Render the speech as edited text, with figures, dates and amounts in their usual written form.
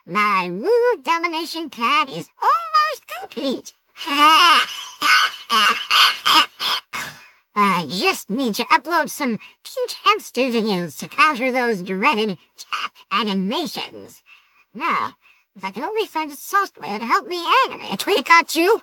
My rude domination plan is almost complete. I just need to upload some cute hamster videos to counter those dreaded tap animations. Now, if I can only find software to help me animate. Wait, got you?